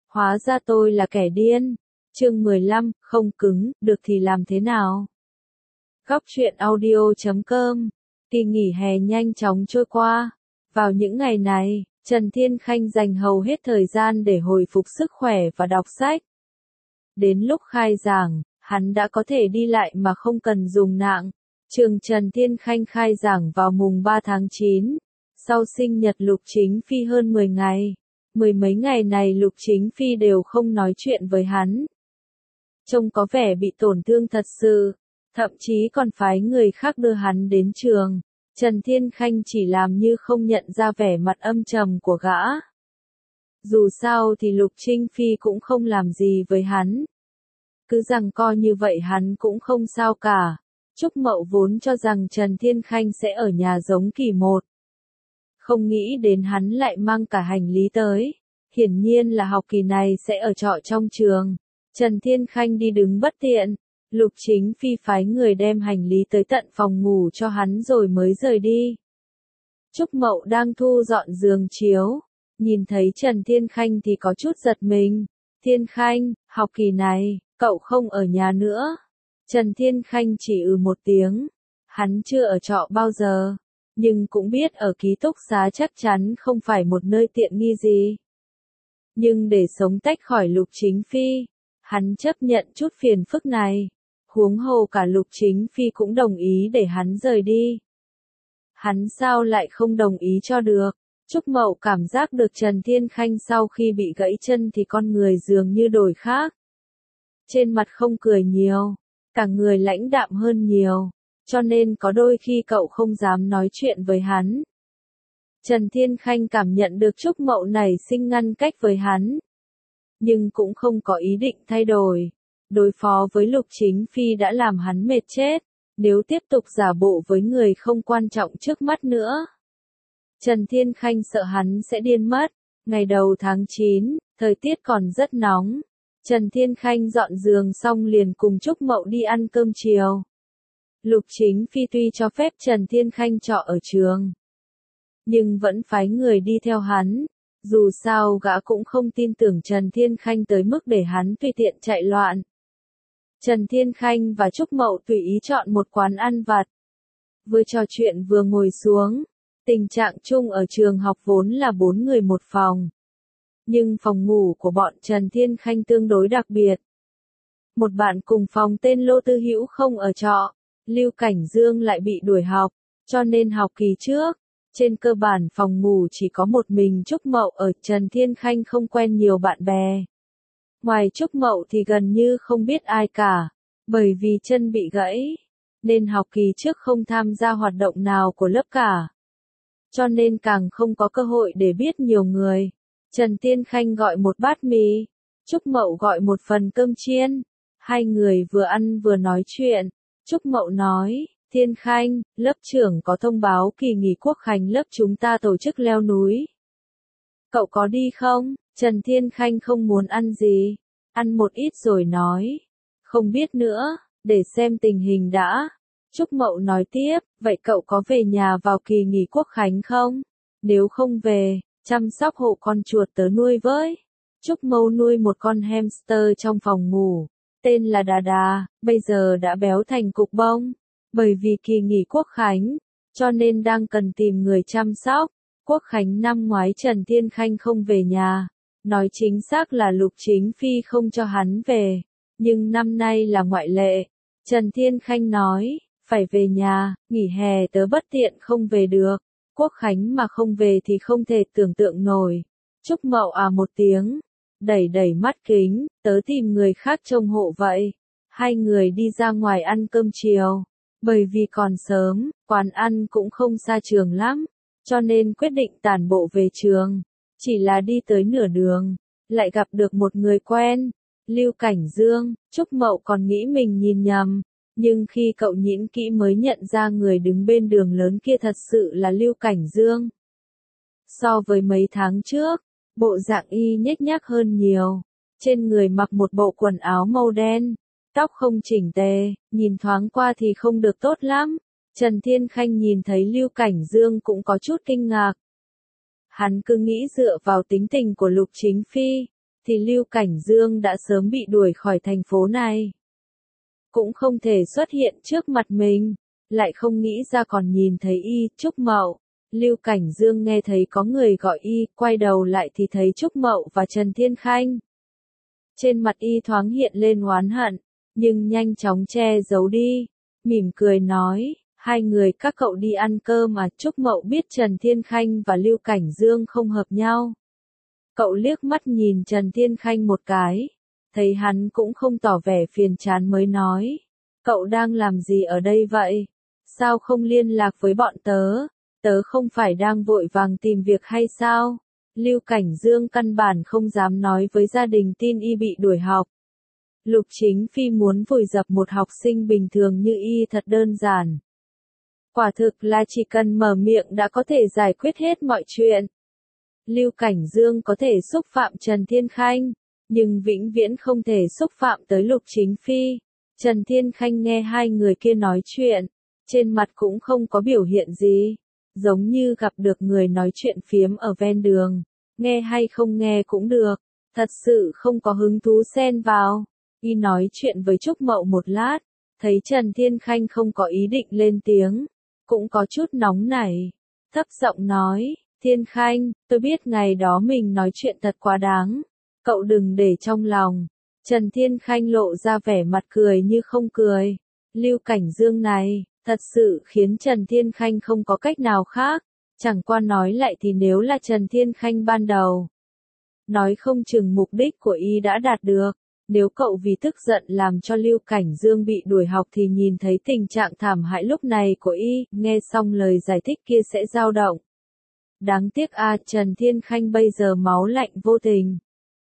Hóa ra tôi là kẻ điên. Chương 15, không cứng, được thì làm thế nào? Góc truyện audio.com. Kỳ nghỉ hè nhanh chóng trôi qua. Vào những ngày này, Trần Thiên Khanh dành hầu hết thời gian để hồi phục sức khỏe và đọc sách. Đến lúc khai giảng, hắn đã có thể đi lại mà không cần dùng nạng. Trường Trần Thiên Khanh khai giảng vào mùng 3 tháng 9, sau sinh nhật Lục Chính Phi hơn 10 ngày. Mười mấy ngày này Lục Chính Phi đều không nói chuyện với hắn. Trông có vẻ bị tổn thương thật sự, thậm chí còn phái người khác đưa hắn đến trường. Trần Thiên Khanh chỉ làm như không nhận ra vẻ mặt âm trầm của gã. Dù sao thì Lục Chính Phi cũng không làm gì với hắn. Cứ giằng co như vậy hắn cũng không sao cả. Trúc Mậu vốn cho rằng Trần Thiên Khanh sẽ ở nhà giống kỳ một. Không nghĩ đến hắn lại mang cả hành lý tới. Hiển nhiên là học kỳ này sẽ ở trọ trong trường. Trần Thiên Khanh đi đứng bất tiện. Lục Chính Phi phái người đem hành lý tới tận phòng ngủ cho hắn rồi mới rời đi. Trúc Mậu đang thu dọn giường chiếu. Nhìn thấy Trần Thiên Khanh thì có chút giật mình. Thiên Khanh, học kỳ này, cậu không ở nhà nữa. Trần Thiên Khanh chỉ một tiếng. Hắn chưa ở trọ bao giờ. Nhưng cũng biết ở ký túc xá chắc chắn không phải một nơi tiện nghi gì. Nhưng để sống tách khỏi Lục Chính Phi, hắn chấp nhận chút phiền phức này. Huống hồ cả Lục Chính Phi cũng đồng ý để hắn rời đi. Hắn sao lại không đồng ý cho được? Trúc Mậu cảm giác được Trần Thiên Khanh sau khi bị gãy chân thì con người dường như đổi khác. Trên mặt không cười nhiều, cả người lãnh đạm hơn nhiều, cho nên có đôi khi cậu không dám nói chuyện với hắn. Trần Thiên Khanh cảm nhận được Trúc Mậu này sinh ngăn cách với hắn, nhưng cũng không có ý định thay đổi. Đối phó với Lục Chính Phi đã làm hắn mệt chết, nếu tiếp tục giả bộ với người không quan trọng trước mắt nữa. Trần Thiên Khanh sợ hắn sẽ điên mất. Ngày đầu tháng 9, thời tiết còn rất nóng. Trần Thiên Khanh dọn giường xong liền cùng Trúc Mậu đi ăn cơm chiều. Lục Chính Phi tuy cho phép Trần Thiên Khanh trọ ở trường, nhưng vẫn phái người đi theo hắn. Dù sao gã cũng không tin tưởng Trần Thiên Khanh tới mức để hắn tùy tiện chạy loạn. Trần Thiên Khanh và Trúc Mậu tùy ý chọn một quán ăn vặt. Vừa trò chuyện vừa ngồi xuống. Tình trạng chung ở trường học vốn là 4 người một phòng. Nhưng phòng ngủ của bọn Trần Thiên Khanh tương đối đặc biệt. Một bạn cùng phòng tên Lô Tư Hữu không ở trọ. Lưu Cảnh Dương lại bị đuổi học, cho nên học kỳ trước. Trên cơ bản phòng ngủ chỉ có một mình Trúc Mậu ở. Trần Thiên Khanh không quen nhiều bạn bè. Ngoài Trúc Mậu thì gần như không biết ai cả. Bởi vì chân bị gãy, nên học kỳ trước không tham gia hoạt động nào của lớp cả. Cho nên càng không có cơ hội để biết nhiều người. Trần Thiên Khanh gọi một bát mì, Trúc Mậu gọi một phần cơm chiên. Hai người vừa ăn vừa nói chuyện. Trúc Mậu nói, Thiên Khanh, lớp trưởng có thông báo kỳ nghỉ quốc khánh lớp chúng ta tổ chức leo núi. Cậu có đi không? Trần Thiên Khanh không muốn ăn gì. Ăn một ít rồi nói. Không biết nữa, để xem tình hình đã. Trúc Mậu nói tiếp, vậy cậu có về nhà vào kỳ nghỉ quốc khánh không? Nếu không về, chăm sóc hộ con chuột tớ nuôi với. Trúc Mậu nuôi một con hamster trong phòng ngủ, tên là Đà Đà, bây giờ đã béo thành cục bông. Bởi vì kỳ nghỉ quốc khánh, cho nên đang cần tìm người chăm sóc. Quốc khánh năm ngoái Trần Thiên Khanh không về nhà, nói chính xác là Lục Chính Phi không cho hắn về, nhưng năm nay là ngoại lệ. Trần Thiên Khanh nói, phải về nhà, nghỉ hè tớ bất tiện không về được. Quốc khánh mà không về thì không thể tưởng tượng nổi. Trúc Mậu một tiếng, đẩy đẩy mắt kính, tớ tìm người khác trông hộ vậy. Hai người đi ra ngoài ăn cơm chiều. Bởi vì còn sớm, quán ăn cũng không xa trường lắm, cho nên quyết định tản bộ về trường. Chỉ là đi tới nửa đường, lại gặp được một người quen, Lưu Cảnh Dương. Trúc Mậu còn nghĩ mình nhìn nhầm, nhưng khi cậu nhịn kỹ mới nhận ra người đứng bên đường lớn kia thật sự là Lưu Cảnh Dương. So với mấy tháng trước, bộ dạng y nhếch nhác hơn nhiều, trên người mặc một bộ quần áo màu đen. Tóc không chỉnh tề, nhìn thoáng qua thì không được tốt lắm. Trần Thiên Khanh nhìn thấy Lưu Cảnh Dương cũng có chút kinh ngạc. Hắn cứ nghĩ dựa vào tính tình của Lục Chính Phi, thì Lưu Cảnh Dương đã sớm bị đuổi khỏi thành phố này. Cũng không thể xuất hiện trước mặt mình, lại không nghĩ ra còn nhìn thấy y, Trúc Mậu. Lưu Cảnh Dương nghe thấy có người gọi y, quay đầu lại thì thấy Trúc Mậu và Trần Thiên Khanh. Trên mặt y thoáng hiện lên oán hận, nhưng nhanh chóng che giấu đi, mỉm cười nói, hai người các cậu đi ăn cơm mà. Trúc Mậu biết Trần Thiên Khanh và Lưu Cảnh Dương không hợp nhau. Cậu liếc mắt nhìn Trần Thiên Khanh một cái, thấy hắn cũng không tỏ vẻ phiền chán mới nói, cậu đang làm gì ở đây vậy? Sao không liên lạc với bọn tớ? Tớ không phải đang vội vàng tìm việc hay sao? Lưu Cảnh Dương căn bản không dám nói với gia đình tin y bị đuổi học. Lục Chính Phi muốn vùi dập một học sinh bình thường như y thật đơn giản. Quả thực là chỉ cần mở miệng đã có thể giải quyết hết mọi chuyện. Lưu Cảnh Dương có thể xúc phạm Trần Thiên Khanh, nhưng vĩnh viễn không thể xúc phạm tới Lục Chính Phi. Trần Thiên Khanh nghe hai người kia nói chuyện, trên mặt cũng không có biểu hiện gì, giống như gặp được người nói chuyện phiếm ở ven đường, nghe hay không nghe cũng được, thật sự không có hứng thú xen vào. Y nói chuyện với Trúc Mậu một lát, thấy Trần Thiên Khanh không có ý định lên tiếng, cũng có chút nóng nảy, thấp giọng nói, Thiên Khanh, tôi biết ngày đó mình nói chuyện thật quá đáng, cậu đừng để trong lòng. Trần Thiên Khanh lộ ra vẻ mặt cười như không cười. Lưu Cảnh Dương này, thật sự khiến Trần Thiên Khanh không có cách nào khác, chẳng qua nói lại thì nếu là Trần Thiên Khanh ban đầu, nói không chừng mục đích của y đã đạt được. Nếu cậu vì tức giận làm cho Lưu Cảnh Dương bị đuổi học thì nhìn thấy tình trạng thảm hại lúc này của y, nghe xong lời giải thích kia sẽ dao động. Đáng tiếc Trần Thiên Khanh bây giờ máu lạnh vô tình.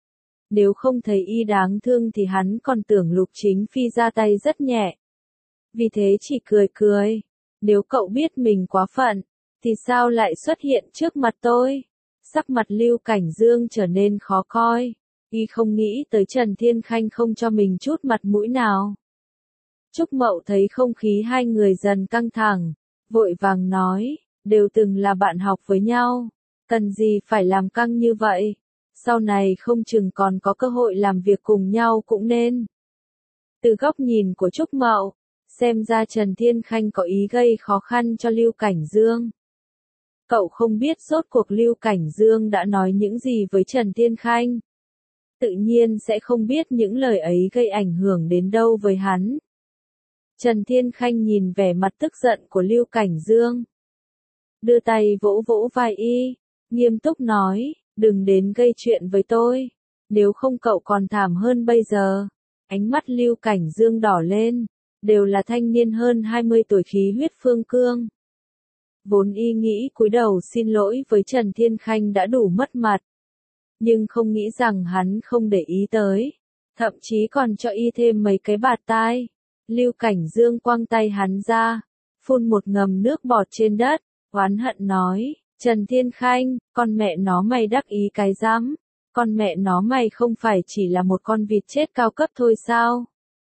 Nếu không thấy y đáng thương thì hắn còn tưởng Lục Chính Phi ra tay rất nhẹ. Vì thế chỉ cười cười. Nếu cậu biết mình quá phận, thì sao lại xuất hiện trước mặt tôi? Sắc mặt Lưu Cảnh Dương trở nên khó coi. Y không nghĩ tới Trần Thiên Khanh không cho mình chút mặt mũi nào. Trúc Mậu thấy không khí hai người dần căng thẳng, vội vàng nói, đều từng là bạn học với nhau, cần gì phải làm căng như vậy, sau này không chừng còn có cơ hội làm việc cùng nhau cũng nên. Từ góc nhìn của Trúc Mậu, xem ra Trần Thiên Khanh có ý gây khó khăn cho Lưu Cảnh Dương. Cậu không biết rốt cuộc Lưu Cảnh Dương đã nói những gì với Trần Thiên Khanh. Tự nhiên sẽ không biết những lời ấy gây ảnh hưởng đến đâu với hắn. Trần Thiên Khanh nhìn vẻ mặt tức giận của Lưu Cảnh Dương, đưa tay vỗ vỗ vai y, nghiêm túc nói, đừng đến gây chuyện với tôi, nếu không cậu còn thảm hơn bây giờ. Ánh mắt Lưu Cảnh Dương đỏ lên, đều là thanh niên hơn 20 tuổi khí huyết phương cương. Vốn y nghĩ cúi đầu xin lỗi với Trần Thiên Khanh đã đủ mất mặt, nhưng không nghĩ rằng hắn không để ý tới, thậm chí còn cho y thêm mấy cái bạt tai. Lưu Cảnh Dương quăng tay hắn ra, phun một ngầm nước bọt trên đất, oán hận nói, Trần Thiên Khanh, con mẹ nó mày đắc ý cái rắm, con mẹ nó mày không phải chỉ là một con vịt chết cao cấp thôi sao?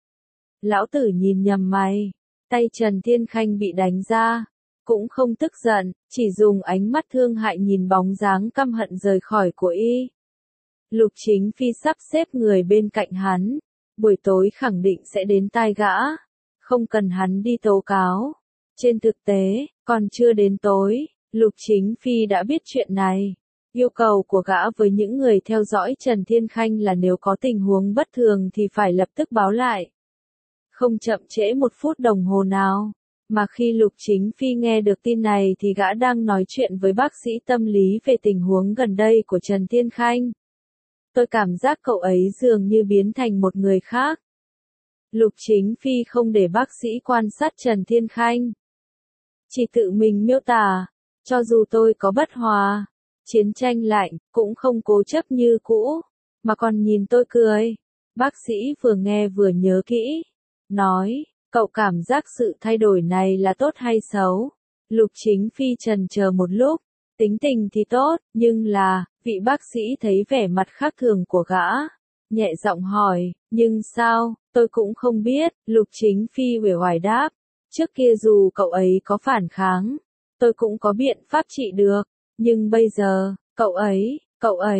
Lão tử nhìn nhầm mày. Tay Trần Thiên Khanh bị đánh ra, cũng không tức giận, chỉ dùng ánh mắt thương hại nhìn bóng dáng căm hận rời khỏi của y. Lục Chính Phi sắp xếp người bên cạnh hắn, buổi tối khẳng định sẽ đến tai gã, không cần hắn đi tố cáo. Trên thực tế, còn chưa đến tối, Lục Chính Phi đã biết chuyện này. Yêu cầu của gã với những người theo dõi Trần Thiên Khanh là nếu có tình huống bất thường thì phải lập tức báo lại. Không chậm trễ một phút đồng hồ nào. Mà khi Lục Chính Phi nghe được tin này thì gã đang nói chuyện với bác sĩ tâm lý về tình huống gần đây của Trần Thiên Khanh. Tôi cảm giác cậu ấy dường như biến thành một người khác. Lục Chính Phi không để bác sĩ quan sát Trần Thiên Khanh, chỉ tự mình miêu tả, cho dù tôi có bất hòa, chiến tranh lạnh, cũng không cố chấp như cũ, mà còn nhìn tôi cười. Bác sĩ vừa nghe vừa nhớ kỹ, nói, cậu cảm giác sự thay đổi này là tốt hay xấu? Lục Chính Phi chần chờ một lúc, tính tình thì tốt, nhưng là, vị bác sĩ thấy vẻ mặt khác thường của gã, nhẹ giọng hỏi, nhưng sao, tôi cũng không biết. Lục Chính Phi uể oải đáp, trước kia dù cậu ấy có phản kháng, tôi cũng có biện pháp trị được, nhưng bây giờ, cậu ấy,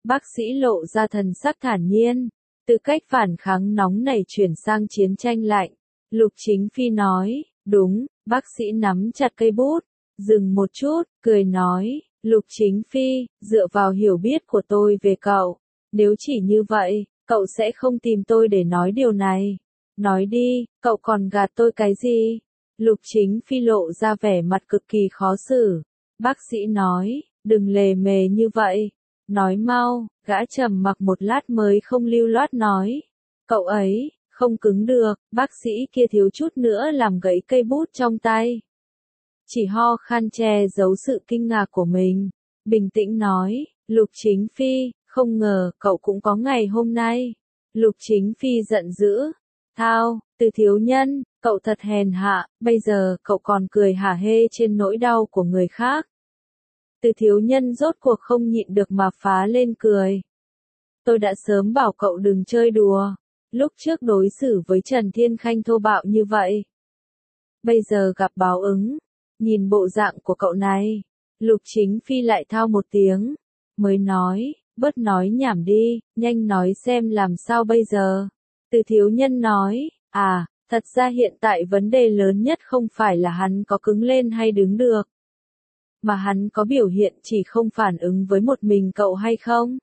Bác sĩ lộ ra thần sắc thản nhiên, từ cách phản kháng nóng nảy chuyển sang chiến tranh lạnh. Lục Chính Phi nói, đúng, bác sĩ nắm chặt cây bút, dừng một chút, cười nói, Lục Chính Phi, dựa vào hiểu biết của tôi về cậu, nếu chỉ như vậy, cậu sẽ không tìm tôi để nói điều này. Nói đi, cậu còn gạt tôi cái gì? Lục Chính Phi lộ ra vẻ mặt cực kỳ khó xử. Bác sĩ nói, đừng lề mề như vậy. Nói mau, gã trầm mặc một lát mới không lưu loát nói. Cậu ấy, không cứng được, bác sĩ kia thiếu chút nữa làm gãy cây bút trong tay. Chỉ ho khan che giấu sự kinh ngạc của mình. Bình tĩnh nói, Lục Chính Phi, không ngờ cậu cũng có ngày hôm nay. Lục Chính Phi giận dữ. Thao, Từ thiếu nhân, cậu thật hèn hạ, bây giờ cậu còn cười hả hê trên nỗi đau của người khác. Từ thiếu nhân rốt cuộc không nhịn được mà phá lên cười. Tôi đã sớm bảo cậu đừng chơi đùa. Lúc trước đối xử với Trần Thiên Khanh thô bạo như vậy. Bây giờ gặp báo ứng. Nhìn bộ dạng của cậu này. Lục Chính Phi lại thao một tiếng. Mới nói, bớt nói nhảm đi, nhanh nói xem làm sao bây giờ. Từ thiếu nhân nói, thật ra hiện tại vấn đề lớn nhất không phải là hắn có cứng lên hay đứng được. Mà hắn có biểu hiện chỉ không phản ứng với một mình cậu hay không?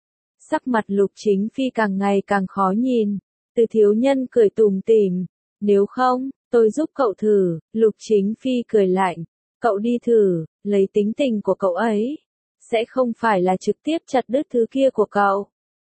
Sắc mặt Lục Chính Phi càng ngày càng khó nhìn. Từ thiếu nhân cười tủm tỉm. Nếu không, tôi giúp cậu thử. Lục Chính Phi cười lạnh. Cậu đi thử, lấy tính tình của cậu ấy. Sẽ không phải là trực tiếp chặt đứt thứ kia của cậu.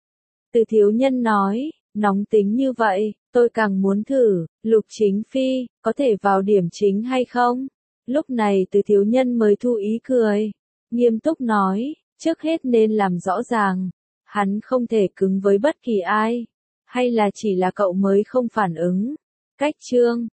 Từ thiếu nhân nói, nóng tính như vậy, tôi càng muốn thử. Lục Chính Phi, có thể vào điểm chính hay không? Lúc này Từ thiếu nhân mới thu ý cười. Nghiêm túc nói, trước hết nên làm rõ ràng. Hắn không thể cứng với bất kỳ ai. Hay là chỉ là cậu mới không phản ứng? Cách chương